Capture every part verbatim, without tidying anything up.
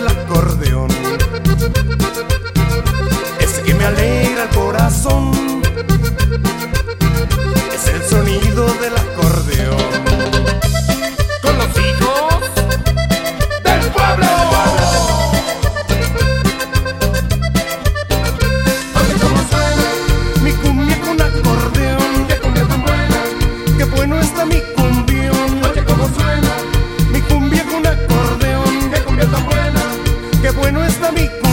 del acordeón. Ese que me alegra el corazón es el sonido del acordeón. Con los hijos del pueblo. Oye cómo suena Mi cumbia con acordeón, qué cumbia tan buena. qué bueno está mi cumbión. Oye cómo suena Mi cumbia con acordeón, qué cumbia tan buena. qué bueno está mi cumbión.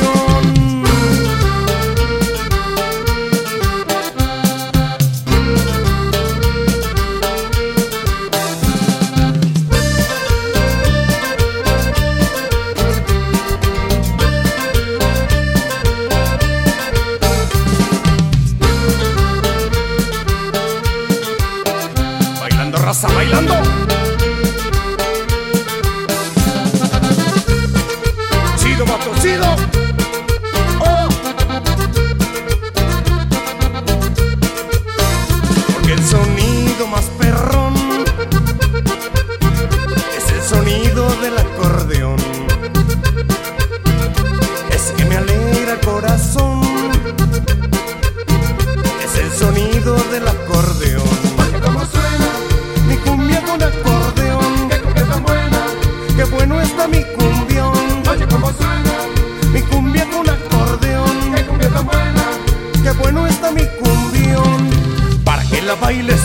Bailando, raza, bailando. Chido, vato, chido. Oh. Porque el sonido más perrón es el sonido del acordeón. Es que me alegra el corazón. Es el sonido del acordeón. Oye cómo suena Mi cumbia con acordeón, qué cumbia tan buena. qué bueno está mi cumbión. Oye cómo suena Mi cumbia con acordeón, qué cumbia tan buena. qué bueno está mi cumbión. Para que la bailes